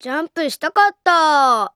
ジャンプしたかった。